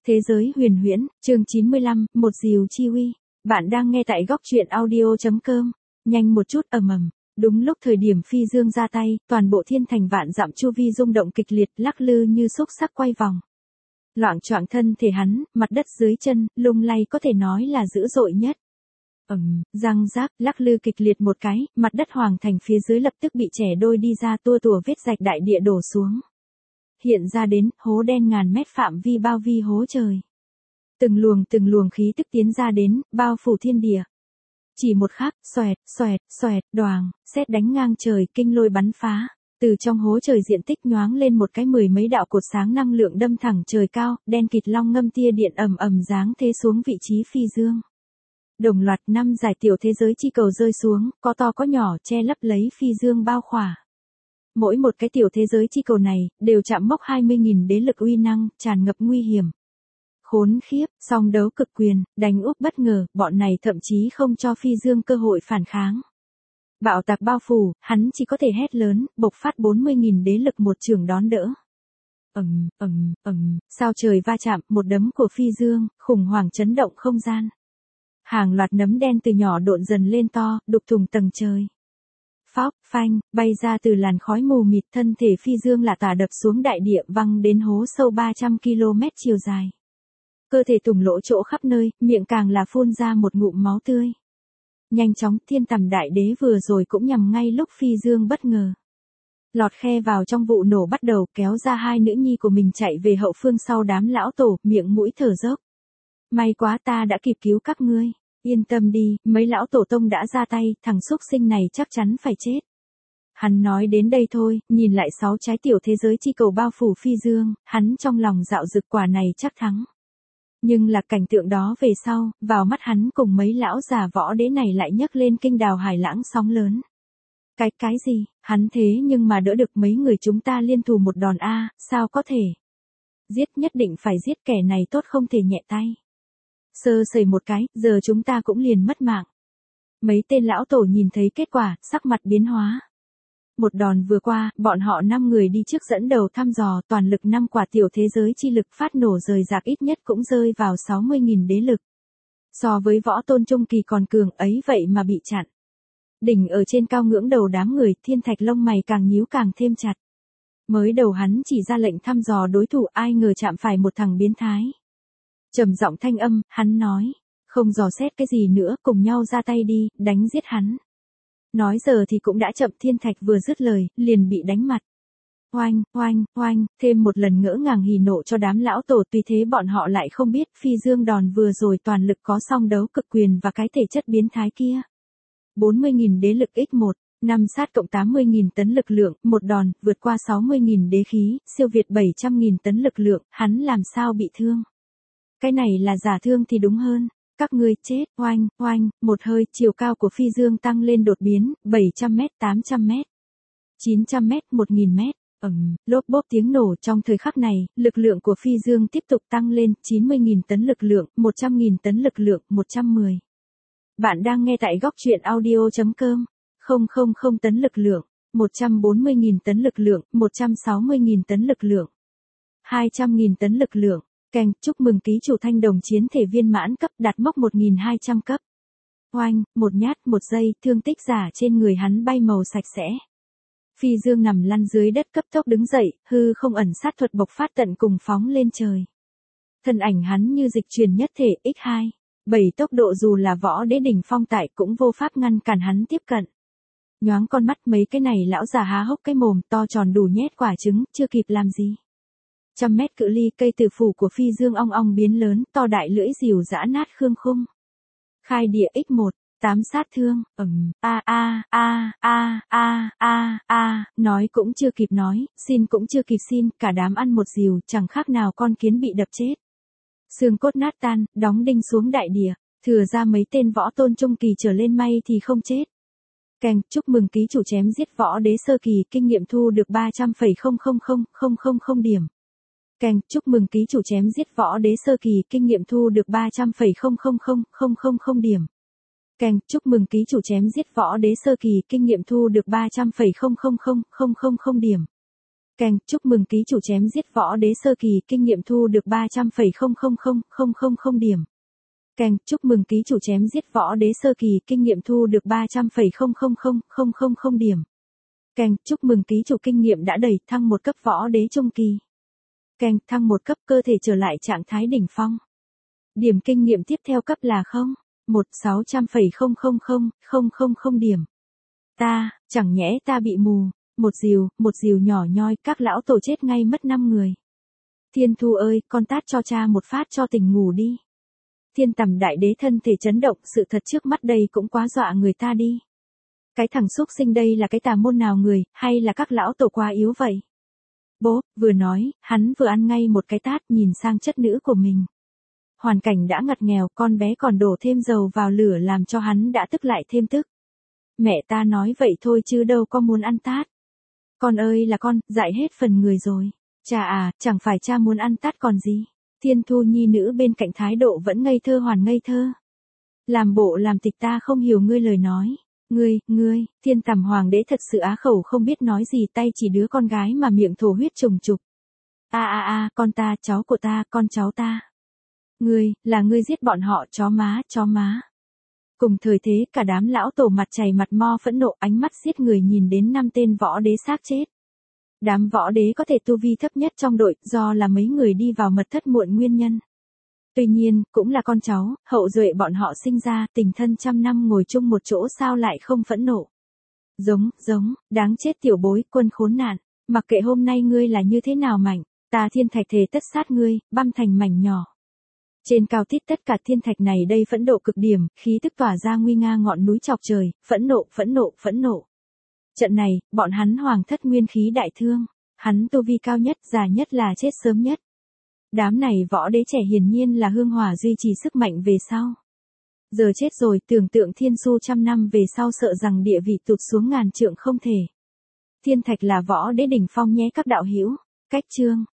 Thế giới huyền huyễn, chương 95, một diều chi uy. Bạn đang nghe tại góc truyện audio.com. Nhanh một chút ầm ầm. Đúng lúc thời điểm phi dương ra tay, toàn bộ thiên thành vạn dặm chu vi rung động kịch liệt, lắc lư như xúc xắc quay vòng. Loạng choạng thân thể hắn, mặt đất dưới chân, lung lay có thể nói là dữ dội nhất. Răng rác, lắc lư kịch liệt một cái, mặt đất hoàng thành phía dưới lập tức bị chẻ đôi đi ra, tua tủa vết rạch đại địa đổ xuống. Hiện ra đến, hố đen ngàn mét phạm vi bao vi hố trời. Từng luồng khí tức tiến ra đến, bao phủ thiên địa. Chỉ một khắc, xoẹt, đoàng, sét đánh ngang trời, kinh lôi bắn phá. Từ trong hố trời diện tích nhoáng lên một cái mười mấy đạo cột sáng năng lượng đâm thẳng trời cao, đen kịt long ngâm tia điện ầm giáng thế xuống vị trí phi dương. Đồng loạt 5 giải tiểu thế giới chi cầu rơi xuống, có to có nhỏ, che lấp lấy phi dương bao khỏa. Mỗi một cái tiểu thế giới chi cầu này, đều chạm mốc 20.000 đế lực uy năng, tràn ngập nguy hiểm. Khốn khiếp, song đấu cực quyền, đánh úp bất ngờ, bọn này thậm chí không cho phi dương cơ hội phản kháng. Bạo tạc bao phủ, hắn chỉ có thể hét lớn, bộc phát 40.000 đế lực một trường đón đỡ. Sao trời va chạm, một đấm của phi dương, khủng hoảng chấn động không gian. Hàng loạt nấm đen từ nhỏ độn dần lên to, đục thủng tầng trời. Phóc, phanh, bay ra từ làn khói mù mịt, thân thể phi dương lả tả đập xuống đại địa, văng đến hố sâu 300 km chiều dài. Cơ thể thủng lỗ chỗ khắp nơi, miệng càng là phun ra một ngụm máu tươi. Nhanh chóng, thiên tầm đại đế vừa rồi cũng nhằm ngay lúc phi dương bất ngờ. Lọt khe vào trong vụ nổ bắt đầu, kéo ra hai nữ nhi của mình chạy về hậu phương sau đám lão tổ, miệng mũi thở dốc. May quá ta đã kịp cứu các ngươi. Yên tâm đi, mấy lão tổ tông đã ra tay, thằng xúc sinh này chắc chắn phải chết. Hắn nói đến đây thôi, nhìn lại 6 trái tiểu thế giới chi cầu bao phủ phi dương, hắn trong lòng dạo dực quả này chắc thắng. Nhưng là cảnh tượng đó về sau, vào mắt hắn cùng mấy lão già võ đế này lại nhấc lên kinh đào hải lãng sóng lớn. Cái gì, hắn thế nhưng mà đỡ được mấy người chúng ta liên thủ một đòn a, sao có thể? Giết, nhất định phải giết, kẻ này tốt không thể nhẹ tay. Sơ sẩy một cái, giờ chúng ta cũng liền mất mạng. Mấy tên lão tổ nhìn thấy kết quả, sắc mặt biến hóa. Một đòn vừa qua, bọn họ 5 người đi trước dẫn đầu thăm dò, toàn lực 5 quả tiểu thế giới chi lực phát nổ rời rạc, ít nhất cũng rơi vào 60.000 đế lực. So với võ tôn trung kỳ còn cường ấy vậy mà bị chặn. Đỉnh ở trên cao ngưỡng đầu đám người, thiên thạch lông mày càng nhíu càng thêm chặt. Mới đầu hắn chỉ ra lệnh thăm dò đối thủ, ai ngờ chạm phải một thằng biến thái. Trầm giọng thanh âm, hắn nói, không dò xét cái gì nữa, cùng nhau ra tay đi, đánh giết hắn. Nói giờ thì cũng đã chậm, thiên thạch vừa dứt lời, liền bị đánh mặt. Oanh, thêm một lần ngỡ ngàng hỉ nộ cho đám lão tổ, tuy thế bọn họ lại không biết, phi dương đòn vừa rồi toàn lực có song đấu cực quyền và cái thể chất biến thái kia. 40.000 đế lực x1, 5 sát cộng 80.000 tấn lực lượng, một đòn, vượt qua 60.000 đế khí, siêu việt 700.000 tấn lực lượng, hắn làm sao bị thương? Cái này là giả thương thì đúng hơn. Các ngươi chết, oanh, một hơi, chiều cao của phi dương tăng lên đột biến, 700m, 800m, 900m, 1000m, lốp bốp tiếng nổ. Trong thời khắc này, lực lượng của phi dương tiếp tục tăng lên, 90.000 tấn lực lượng, 100.000 tấn lực lượng, 110. Bạn đang nghe tại góc truyện audio.com, 000 tấn lực lượng, 140.000 tấn lực lượng, 160.000 tấn lực lượng, 200.000 tấn lực lượng. Keng, chúc mừng ký chủ thanh đồng chiến thể viên mãn cấp, đạt mốc 1.200 cấp. Oanh, một nhát, một giây, thương tích giả trên người hắn bay màu sạch sẽ. Phi dương nằm lăn dưới đất cấp tốc đứng dậy, hư không ẩn sát thuật bộc phát tận cùng phóng lên trời. Thân ảnh hắn như dịch chuyển nhất thể, x2, 7 tốc độ dù là võ đế đỉnh phong tại cũng vô pháp ngăn cản hắn tiếp cận. Nhoáng con mắt mấy cái này lão già há hốc cái mồm to tròn đủ nhét quả trứng, chưa kịp làm gì. 100 mét cự ly, cây tử phủ của phi dương ong ong biến lớn, to đại lưỡi rìu giã nát khương khung. Khai địa x1, 8 sát thương, nói cũng chưa kịp nói, xin cũng chưa kịp xin, cả đám ăn một rìu, chẳng khác nào con kiến bị đập chết. Xương cốt nát tan, đóng đinh xuống đại địa, thừa ra mấy tên võ tôn trung kỳ trở lên may thì không chết. Keng, chúc mừng ký chủ chém giết võ đế sơ kỳ, kinh nghiệm thu được 300,000,000 điểm. Keng, chúc mừng ký chủ chém giết võ đế sơ kỳ, kinh nghiệm thu được 300,000,000 điểm. Keng, chúc mừng ký chủ chém giết võ đế sơ kỳ, kinh nghiệm thu được 300,000,000 điểm. Keng, chúc mừng ký chủ chém giết võ đế sơ kỳ, kinh nghiệm thu được 300,000000 điểm. Keng, chúc mừng ký chủ chém giết võ đế sơ kỳ, kinh nghiệm thu được 300,000000 điểm. Keng, chúc mừng ký chủ kinh nghiệm đã đầy, thăng một cấp võ đế trung kỳ. Keng, thăng một cấp, cơ thể trở lại trạng thái đỉnh phong. Điểm kinh nghiệm tiếp theo cấp là 600,000000 điểm. Chẳng nhẽ ta bị mù, một rìu nhỏ nhoi, các lão tổ chết ngay mất 5 người. Thiên Thu ơi, con tát cho cha một phát cho tỉnh ngủ đi. Thiên Tầm đại đế thân thể chấn động, sự thật trước mắt đây cũng quá dọa người ta đi. Cái thằng xúc sinh đây là cái tà môn nào người, hay là các lão tổ quá yếu vậy? Bố, vừa nói, hắn vừa ăn ngay một cái tát nhìn sang chất nữ của mình. Hoàn cảnh đã ngặt nghèo, con bé còn đổ thêm dầu vào lửa làm cho hắn đã tức lại thêm tức. Mẹ ta nói vậy thôi chứ đâu có muốn ăn tát. Con ơi là con, dại hết phần người rồi. Cha à, chẳng phải cha muốn ăn tát còn gì. Thiên Thu nhi nữ bên cạnh thái độ vẫn ngây thơ hoàn ngây thơ. Làm bộ làm tịch ta không hiểu ngươi lời nói. Ngươi, Thiên Tầm hoàng đế thật sự á khẩu không biết nói gì, tay chỉ đứa con gái mà miệng thổ huyết trùng trục. Con ta, cháu của ta, con cháu ta. Là ngươi giết bọn họ, chó má. Cùng thời thế, cả đám lão tổ mặt chảy mặt mo phẫn nộ, ánh mắt giết người nhìn đến 5 tên võ đế xác chết. Đám võ đế có thể tu vi thấp nhất trong đội, do là mấy người đi vào mật thất muộn nguyên nhân. Tuy nhiên, cũng là con cháu, hậu duệ bọn họ sinh ra, tình thân trăm năm ngồi chung một chỗ sao lại không phẫn nộ. Đáng chết tiểu bối, quân khốn nạn, mặc kệ hôm nay ngươi là như thế nào mạnh, ta Thiên Thạch thề tất sát ngươi, băm thành mảnh nhỏ. Trên cao tít tất cả thiên thạch này đây phẫn nộ cực điểm, khí tức tỏa ra nguy nga ngọn núi chọc trời, phẫn nộ. Trận này, bọn hắn hoàng thất nguyên khí đại thương, hắn tu vi cao nhất, già nhất là chết sớm nhất. Đám này võ đế trẻ hiển nhiên là hương hỏa duy trì sức mạnh về sau. Giờ chết rồi, tưởng tượng thiên su trăm năm về sau sợ rằng địa vị tụt xuống ngàn trượng không thể. Thiên thạch là võ đế đỉnh phong nhé các đạo hữu. Cách chương